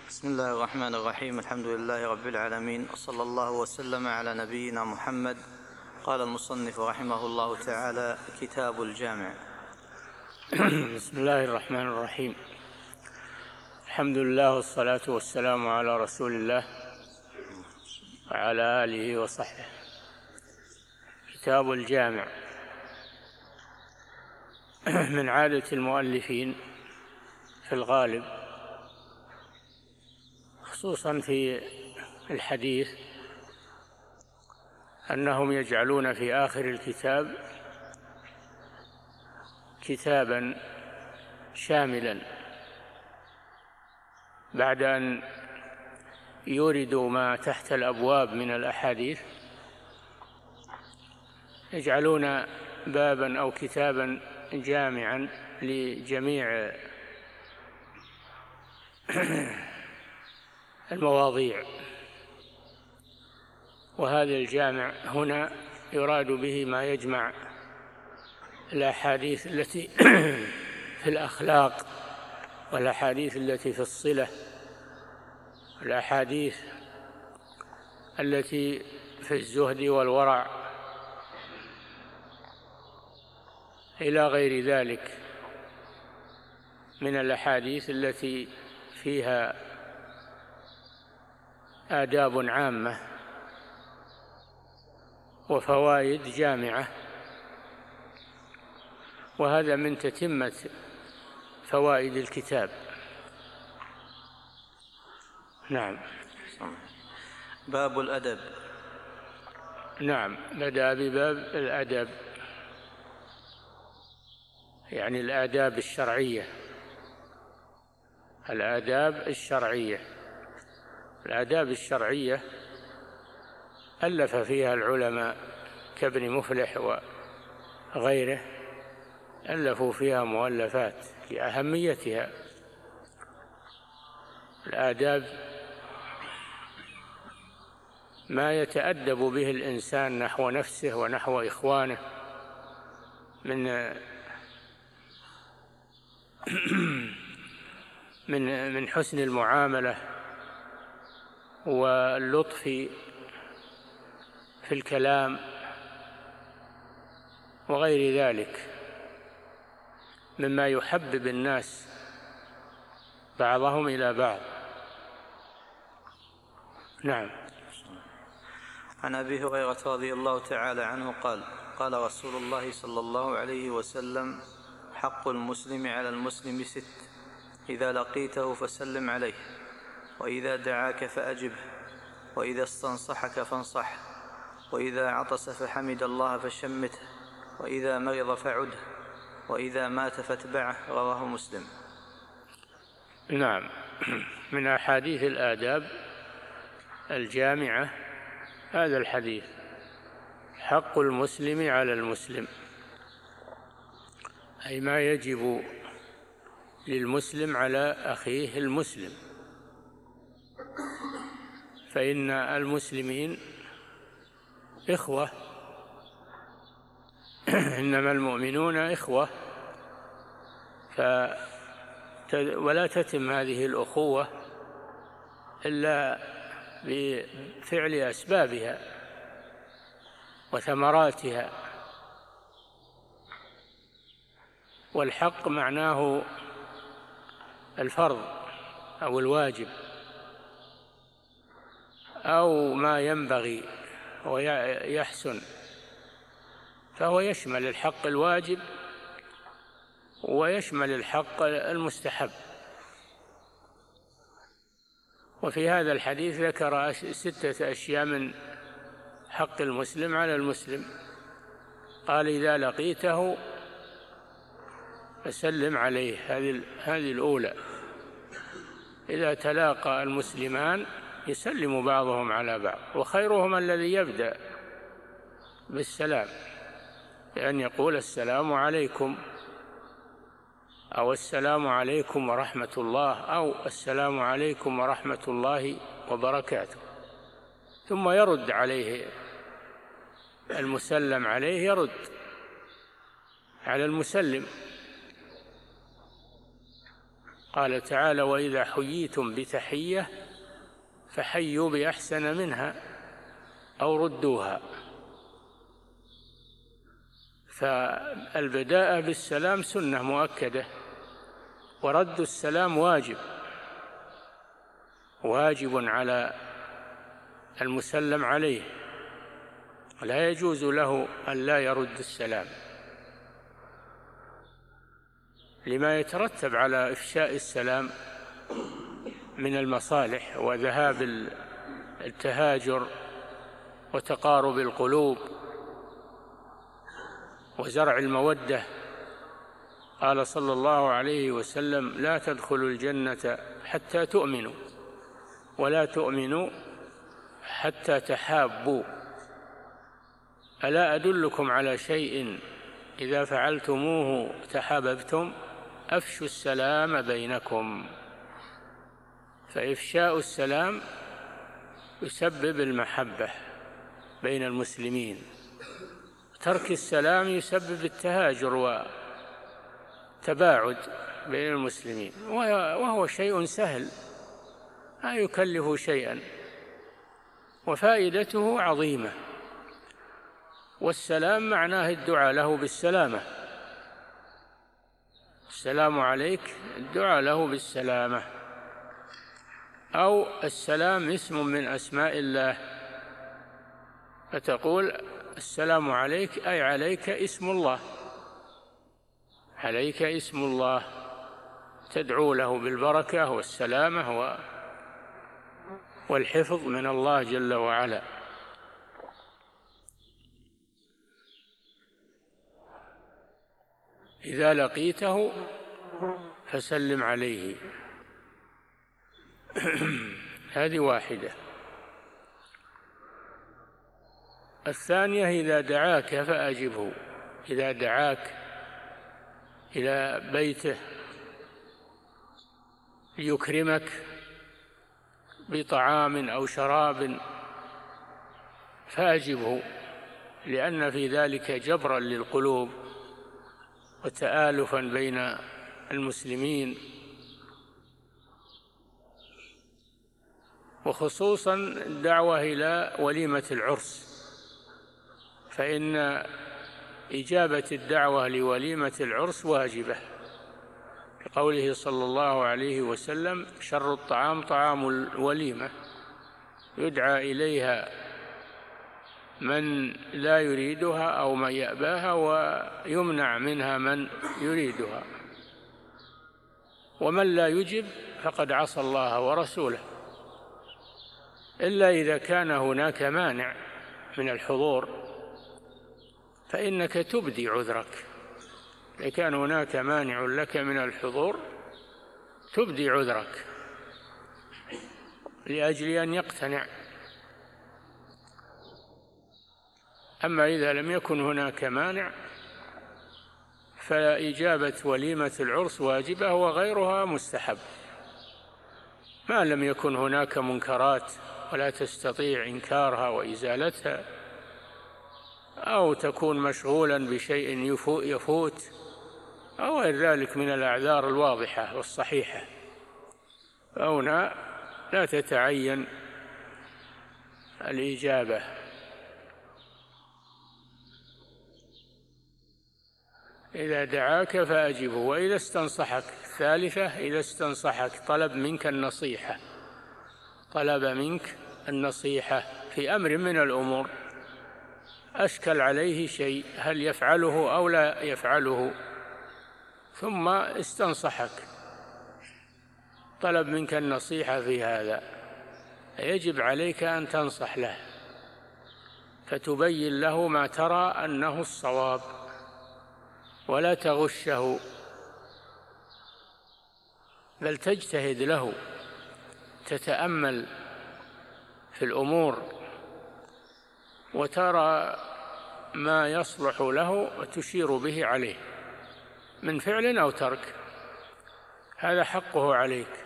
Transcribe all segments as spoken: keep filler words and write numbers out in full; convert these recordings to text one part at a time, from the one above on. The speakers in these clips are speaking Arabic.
بسم الله الرحمن الرحيم. الحمد لله رب العالمين، وصلى الله وسلم على نبينا محمد. قال المصنف رحمه الله تعالى: كتاب الجامع. بسم الله الرحمن الرحيم. الحمد لله والصلاة والسلام على رسول الله وعلى آله وصحبه. كتاب الجامع. من عادة المؤلفين في الغالب، خصوصا في الحديث، أنهم يجعلون في آخر الكتاب كتابا شاملا، بعد أن يوردوا ما تحت الأبواب من الأحاديث يجعلون بابا أو كتابا جامعا لجميع المواضيع. وهذا الجامع هنا يراد به ما يجمع الأحاديث التي في الأخلاق، والأحاديث التي في الصلة، والأحاديث التي في الزهد والورع، إلى غير ذلك من الأحاديث التي فيها آداب عامة وفوائد جامعة. وهذا من تتمة فوائد الكتاب. نعم. باب الأدب. نعم، بدأ بباب الأدب، يعني الآداب الشرعية. الآداب الشرعية الآداب الشرعية ألف فيها العلماء كابن مفلح وغيره، ألفوا فيها مؤلفات لأهميتها. الآداب ما يتأدب به الإنسان نحو نفسه ونحو إخوانه من من من حسن المعاملة واللطف في الكلام وغير ذلك مما يحبب الناس بعضهم إلى بعض. نعم. عن أبي هريرة رضي الله تعالى عنه قال: قال رسول الله صلى الله عليه وسلم: حق المسلم على المسلم ست: إذا لقيته فسلم عليه، وإذا دعاك فأجبه، وإذا استنصحك فانصحه، وإذا عطس فحمد الله فشمته، وإذا مرض فعده، وإذا مات فاتبعه. رواه مسلم. نعم. من أحاديث الآداب الجامعة هذا الحديث: حق المسلم على المسلم، أي ما يجب للمسلم على أخيه المسلم. فإن المسلمين إخوة، إنما المؤمنون إخوة، ف ولا تتم هذه الأخوة إلا بفعل أسبابها وثمراتها. والحق معناه الفرض أو الواجب أو ما ينبغي ويحسن، فهو يشمل الحق الواجب ويشمل الحق المستحب. وفي هذا الحديث ذكر ستة أشياء من حق المسلم على المسلم. قال: إذا لقيته فسلم عليه، هذه هذه الأولى. إذا تلاقى المسلمان يسلم بعضهم على بعض، وخيرهم الذي يبدأ بالسلام، بأن يقول: السلام عليكم، أو السلام عليكم ورحمة الله، أو السلام عليكم ورحمة الله وبركاته، ثم يرد عليه المسلم عليه، يرد على المسلم. قال تعالى: وإذا حييتم بتحية فحيوا بأحسن منها أو ردوها. فالبداءة بالسلام سنة مؤكدة، ورد السلام واجب واجب على المسلم عليه، لا يجوز له أن لا يرد السلام لما يترتب على إفشاء السلام من المصالح وذهاب التهاجر وتقارب القلوب وزرع المودة. قال صلى الله عليه وسلم: لا تدخلوا الجنة حتى تؤمنوا، ولا تؤمنوا حتى تحابوا. ألا أدلكم على شيء إذا فعلتموه تحاببتم؟ أفشوا السلام بينكم. فإفشاء السلام يسبب المحبة بين المسلمين، ترك السلام يسبب التهاجر وتباعد بين المسلمين، وهو شيء سهل لا يكلف شيئا وفائدته عظيمة. والسلام معناه الدعاء له بالسلامة، السلام عليك، الدعاء له بالسلامة. أو السلام اسم من أسماء الله، فتقول: السلام عليك، أي عليك اسم الله، عليك اسم الله، تدعو له بالبركة والسلامة والحفظ من الله جل وعلا. إذا لقيته فسلم عليه. هذه واحدة. الثانية: إذا دعاك فأجبه، إذا دعاك إلى بيته ليكرمك بطعام أو شراب فأجبه، لأن في ذلك جبرا للقلوب وتآلفا بين المسلمين، وخصوصا الدعوة إلى وليمة العرس، فإن إجابة الدعوة لوليمة العرس واجبة، لقوله صلى الله عليه وسلم: شر الطعام طعام الوليمة، يدعى إليها من لا يريدها أو من يأباها، ويمنع منها من يريدها، ومن لا يجب فقد عصى الله ورسوله، إلا إذا كان هناك مانع من الحضور فإنك تبدي عذرك. إذا كان هناك مانع لك من الحضور تبدي عذرك لأجل أن يقتنع. أما إذا لم يكن هناك مانع فإجابة وليمة العرس واجبة وغيرها مستحب، ما لم يكن هناك منكرات ولا تستطيع إنكارها وإزالتها، أو تكون مشغولا بشيء يفوت أو غير ذلك من الأعذار الواضحة والصحيحة، فهنا لا تتعين الإجابة. إذا دعاك فأجبه. وإذا استنصحك، الثالثة: إذا استنصحك، طلب منك النصيحة، طلب منك النصيحة في أمر من الأمور، أشكل عليه شيء، هل يفعله أو لا يفعله، ثم استنصحك، طلب منك النصيحة في هذا، يجب عليك أن تنصح له، فتبين له ما ترى أنه الصواب، ولا تغشه، بل تجتهد له، تتأمل في الأمور وترى ما يصلح له وتشير به عليه من فعل أو ترك، هذا حقه عليك.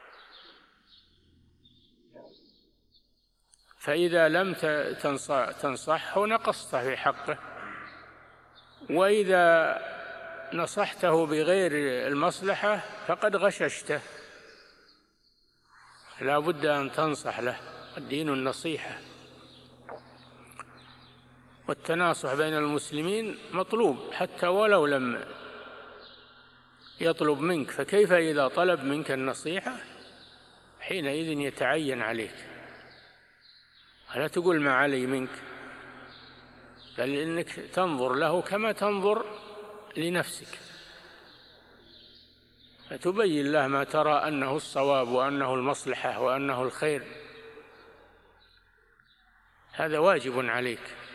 فإذا لم تنصحه نقصت في حقه، وإذا نصحته بغير المصلحة فقد غششته. لا بد أن تنصح له، الدين النصيحة، والتناصح بين المسلمين مطلوب حتى ولو لم يطلب منك، فكيف إذا طلب منك النصيحة؟ حينئذ يتعين عليك، لا تقول ما علي منك، بل إنك تنظر له كما تنظر لنفسك، فتبين له ما ترى أنه الصواب وأنه المصلحة وأنه الخير. هذا واجب عليك.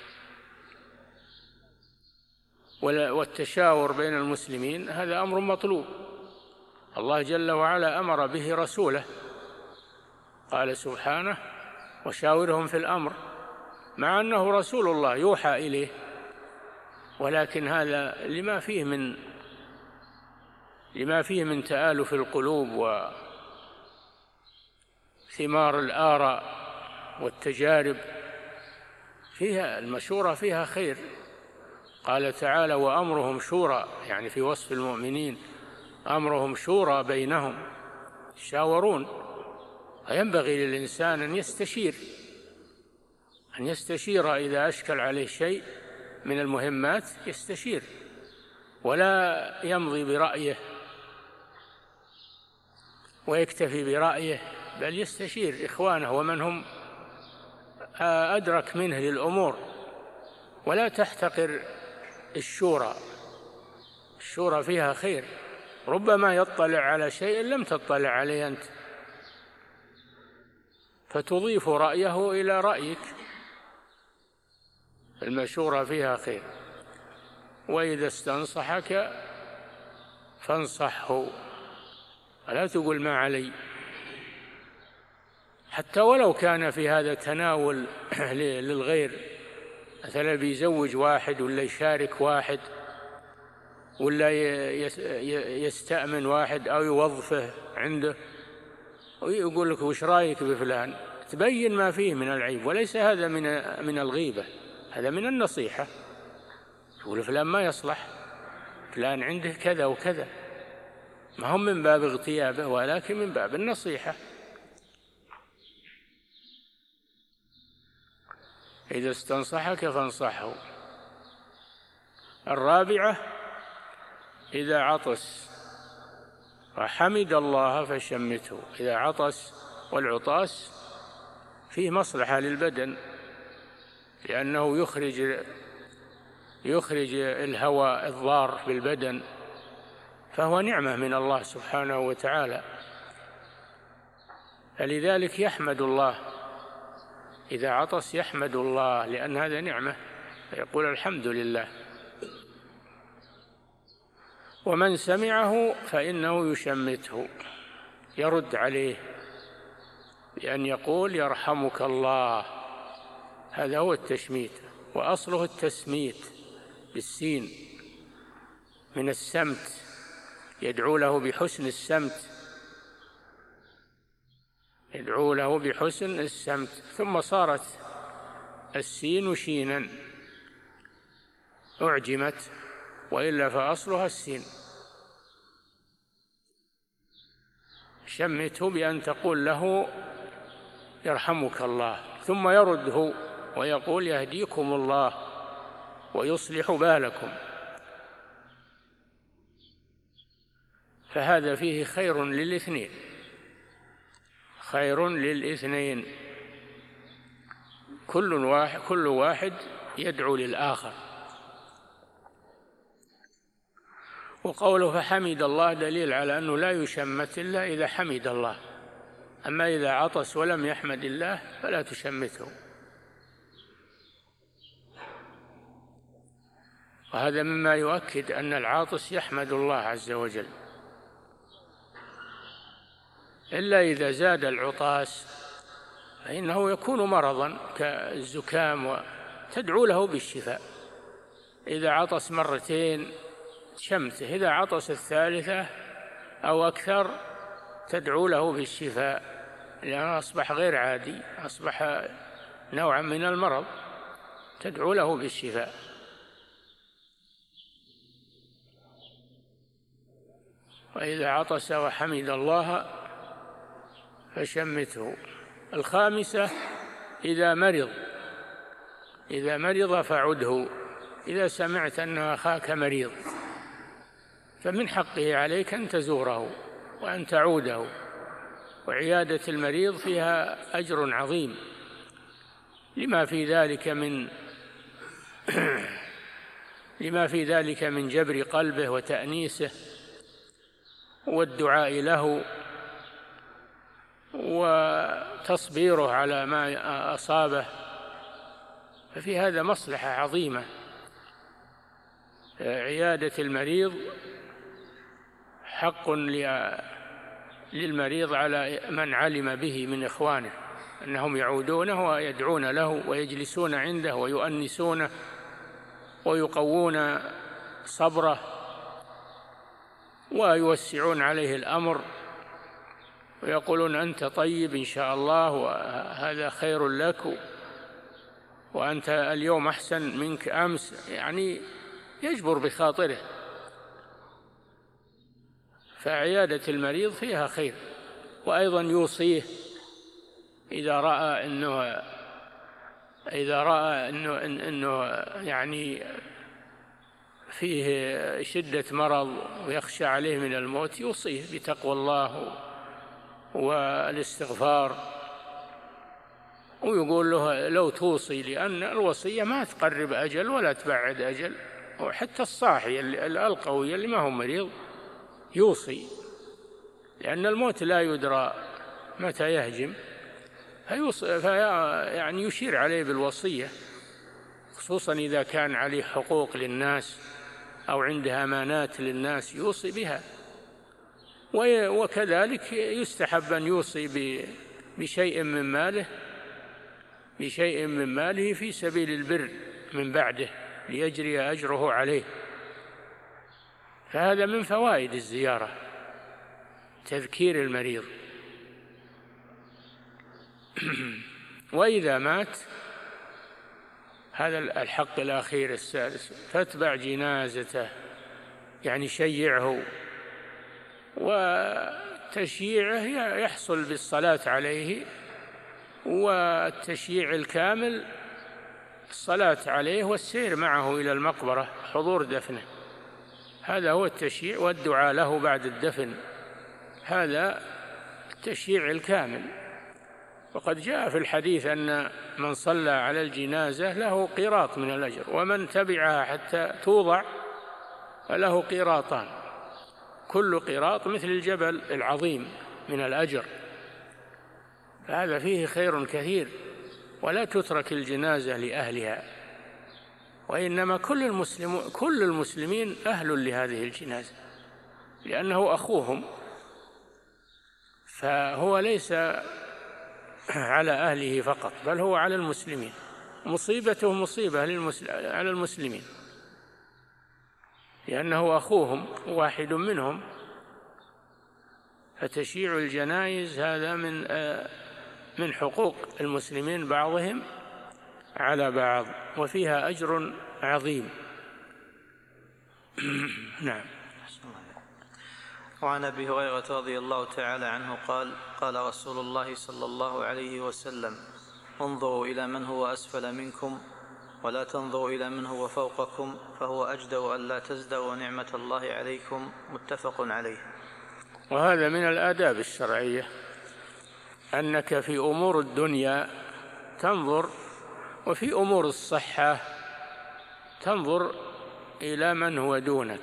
والتشاور بين المسلمين هذا أمر مطلوب، الله جل وعلا أمر به رسوله، قال سبحانه: وشاورهم في الأمر، مع أنه رسول الله يوحى إليه، ولكن هذا لما فيه من لما فيه من تآلف القلوب وثمار الآراء والتجارب، فيها المشورة فيها خير. قال تعالى: وأمرهم شورى، يعني في وصف المؤمنين أمرهم شورى بينهم، يشاورون. فينبغي للإنسان أن يستشير أن يستشير إذا أشكل عليه شيء من المهمات، يستشير ولا يمضي برأيه ويكتفي برأيه، بل يستشير إخوانه ومن هم أدرك منه للأمور. ولا تحتقر الشورى، الشورى فيها خير، ربما يطلع على شيء لم تطلع عليه أنت، فتضيف رأيه إلى رأيك. المشورة فيها خير. وإذا استنصحك فانصحه، ولا تقول ما علي، حتى ولو كان في هذا تناول للغير، مثلا بيزوج واحد ولا يشارك واحد ولا يستأمن واحد أو يوظفه عنده ويقول لك: وش رأيك بفلان؟ تبين ما فيه من العيب، وليس هذا من من الغيبة، هذا من النصيحة. تقول فلان ما يصلح، فلان عنده كذا وكذا، ما هم من باب اغتيابه ولكن من باب النصيحة. إذا استنصحك فانصحه. الرابعة: إذا عطس وحمد الله فشمته. إذا عطس، والعطاس فيه مصلحة للبدن، لأنه يخرج يخرج الهواء الضار بالبدن، فهو نعمة من الله سبحانه وتعالى، فلذلك يحمد الله. إذا عطس يحمد الله لأن هذا نعمة، فيقول: الحمد لله. ومن سمعه فإنه يشمته، يرد عليه بأن يقول: يرحمك الله. هذا هو التشميت، وأصله التسميت بالسين من السمت، يدعو له بحسن السمت، يدعو له بحسن السمت، ثم صارت السين شينا أعجمت، وإلا فأصلها السين. شمته بأن تقول له: يرحمك الله، ثم يرده ويقول: يهديكم الله ويصلح بالكم. فهذا فيه خير للاثنين، خير للاثنين، كل واحد كل واحد يدعو للآخر. وقوله فحمد الله دليل على أنه لا يشمت إلا إذا حمد الله، أما إذا عطس ولم يحمد الله فلا تشمته. وهذا مما يؤكد أن العاطس يحمد الله عز وجل، إلا إذا زاد العطاس فإنه يكون مرضا كالزكام، وتدعو له بالشفاء. إذا عطس مرتين شمته، إذا عطس الثالثة أو أكثر تدعو له بالشفاء، لأنه أصبح غير عادي، أصبح نوعا من المرض، تدعو له بالشفاء. وإذا عطس وحمد الله فشمته. الخامسة إذا مرض إذا مرض فعده. إذا سمعت أن أخاك مريض فمن حقه عليك أن تزوره وأن تعوده، وعيادة المريض فيها أجر عظيم لما في ذلك من لما في ذلك من جبر قلبه وتأنيسه والدعاء له وتصبيره على ما أصابه، ففي هذا مصلحة عظيمة. عيادة المريض حق للمريض على من علم به من إخوانه أنهم يعودونه ويدعون له ويجلسون عنده ويؤنسونه ويقوون صبره ويوسعون عليه الأمر ويقولون أنت طيب إن شاء الله وهذا خير لك وأنت اليوم أحسن منك أمس، يعني يجبر بخاطره. فعيادة المريض فيها خير. وأيضا يوصيه إذا رأى أنه إذا رأى أنه, إنه يعني فيه شدة مرض ويخشى عليه من الموت، يوصيه بتقوى الله والاستغفار، ويقول له لو توصي، لأن الوصية ما تقرب أجل ولا تبعد أجل. وحتى الصاحي القوي اللي ما هو مريض يوصي، لأن الموت لا يدرى متى يهجم، فيوصي يعني يشير عليه بالوصية، خصوصا إذا كان عليه حقوق للناس أو عنده أمانات للناس يوصي بها. وكذلك يستحب أن يوصي بشيء من ماله بشيء من ماله في سبيل البر من بعده ليجري أجره عليه. فهذا من فوائد الزيارة، تذكير المريض. وإذا مات، هذا الحق الأخير السادس، فاتبع جنازته، يعني شيعه. وتشييعه يحصل بالصلاة عليه، والتشييع الكامل الصلاة عليه والسير معه إلى المقبرة، حضور دفنه، هذا هو التشييع، والدعاء له بعد الدفن، هذا التشييع الكامل. وقد جاء في الحديث أن من صلى على الجنازة له قيراط من الأجر، ومن تبعها حتى توضع فله قيراطان، كل قيراط مثل الجبل العظيم من الأجر. فهذا فيه خير كثير. ولا تترك الجنازة لأهلها، وإنما كل المسلم كل المسلمين أهل لهذه الجنازة، لأنه أخوهم، فهو ليس على أهله فقط، بل هو على المسلمين، مصيبته مصيبة على المسلمين، لأنه أخوهم واحد منهم. فتشييع الجنائز هذا من من حقوق المسلمين بعضهم على بعض، وفيها أجر عظيم. نعم. وعن أبي هريرة رضي الله تعالى عنه قال: قال رسول الله صلى الله عليه وسلم: انظروا إلى من هو أسفل منكم ولا تنظروا إلى من هو فوقكم، فهو أجدر أن لا تزدروا نعمة الله عليكم. متفق عليه. وهذا من الآداب الشرعية، أنك في أمور الدنيا تنظر، وفي أمور الصحة تنظر إلى من هو دونك.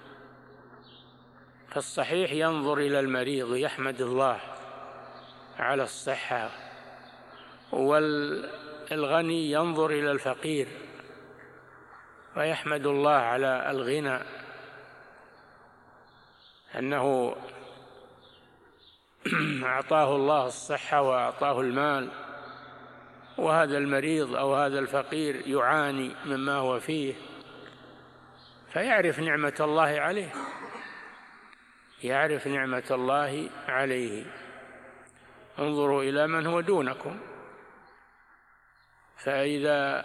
فالصحيح ينظر إلى المريض يحمد الله على الصحة، والغني ينظر إلى الفقير ويحمد الله على الغنى، أنه أعطاه الله الصحة وأعطاه المال، وهذا المريض أو هذا الفقير يعاني مما هو فيه، فيعرف نعمة الله عليه يعرف نعمة الله عليه. انظروا إلى من هو دونكم، فإذا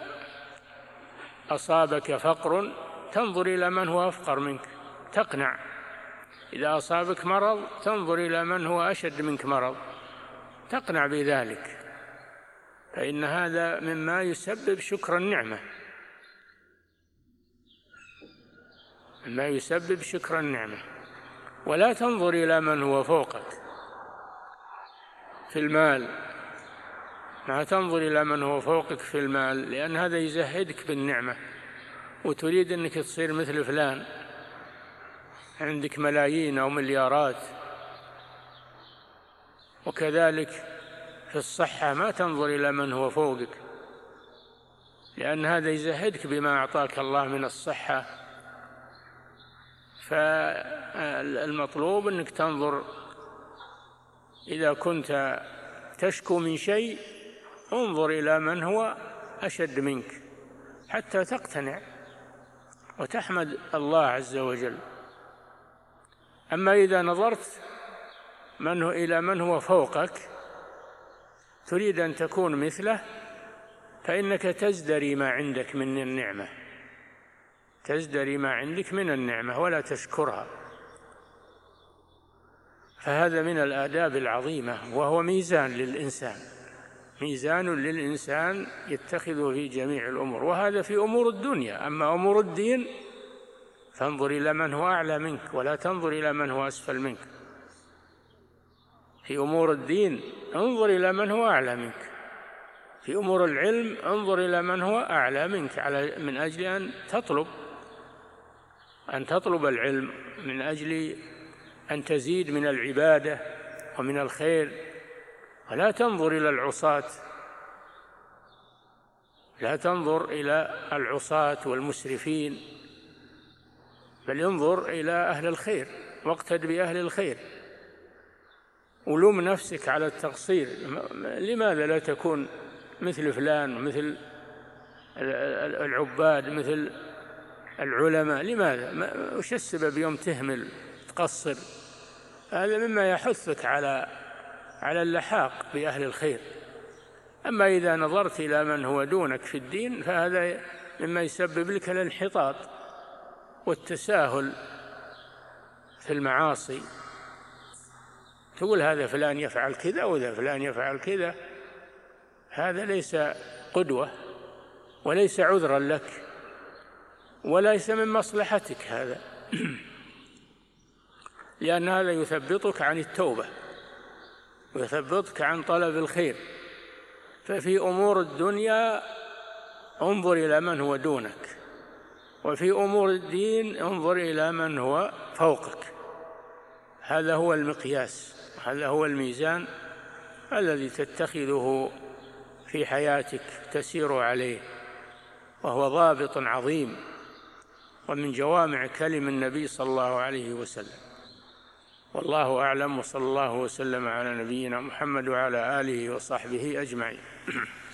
أصابك فقر تنظر إلى من هو أفقر منك، تقنع إذا أصابك مرض تنظر إلى من هو أشد منك مرض تقنع بذلك، فإن هذا مما يسبب شكر النعمة، مما يسبب شكر النعمة. ولا تنظر إلى من هو فوقك في المال، ما تنظر إلى من هو فوقك في المال، لأن هذا يزهدك بالنعمة وتريد أنك تصير مثل فلان، عندك ملايين أو مليارات. وكذلك في الصحة ما تنظر إلى من هو فوقك، لأن هذا يزهدك بما أعطاك الله من الصحة. فالمطلوب أنك تنظر، إذا كنت تشكو من شيء انظر إلى من هو أشد منك حتى تقتنع وتحمد الله عز وجل. أما إذا نظرت منه إلى من هو فوقك تريد أن تكون مثله، فإنك تزدري ما عندك من النعمة، تزدري ما عندك من النعمة ولا تشكرها. فهذا من الآداب العظيمة، وهو ميزان للإنسان، ميزان للإنسان يتخذه في جميع الأمور، وهذا في أمور الدنيا. أما أمور الدين فانظر إلى من هو أعلى منك ولا تنظر إلى من هو أسفل منك. في أمور الدين انظر إلى من هو أعلى منك، في أمور العلم انظر إلى من هو أعلى منك، على من أجل أن تطلب أن تطلب العلم، من أجل أن تزيد من العبادة ومن الخير. ولا تنظر إلى العصاة، لا تنظر إلى العصاة والمسرفين، بل انظر إلى أهل الخير واقتد بأهل الخير، ولوم نفسك على التقصير. لماذا لا تكون مثل فلان، مثل العباد، مثل العلماء؟ لماذا؟ وش السبب يوم تهمل تقصر؟ هذا مما يحثك على على اللحاق بأهل الخير. أما إذا نظرت إلى من هو دونك في الدين فهذا مما يسبب لك الانحطاط والتساهل في المعاصي. تقول هذا فلان يفعل كذا وذا فلان يفعل كذا، هذا ليس قدوة وليس عذرا لك وليس من مصلحتك هذا لأن هذا يثبطك عن التوبة ويثبطك عن طلب الخير. ففي أمور الدنيا انظر إلى من هو دونك، وفي أمور الدين انظر إلى من هو فوقك. هذا هو المقياس، هذا هو الميزان الذي تتخذه في حياتك تسير عليه، وهو ضابط عظيم ومن جوامع كلم النبي صلى الله عليه وسلم. والله أعلم، وصلى الله وسلم على نبينا محمد وعلى آله وصحبه أجمعين.